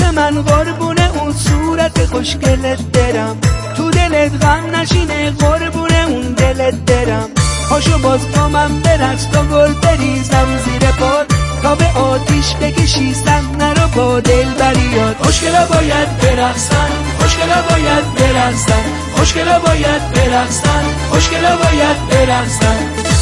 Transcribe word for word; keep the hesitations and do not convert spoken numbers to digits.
من قربونه اون صورت خوشگلت برم، تو دلت غم نشینه قربونه اون دلت برم. پاشو باز با من برقص تا گل بریزم زیر پات، تا به آتیش بکشی صحنه رو با دلبریات. خوشگلا باید برقصن، خوشگلا باید برقصن، خوشگلا باید برقصن، خوشگلا باید برقصن.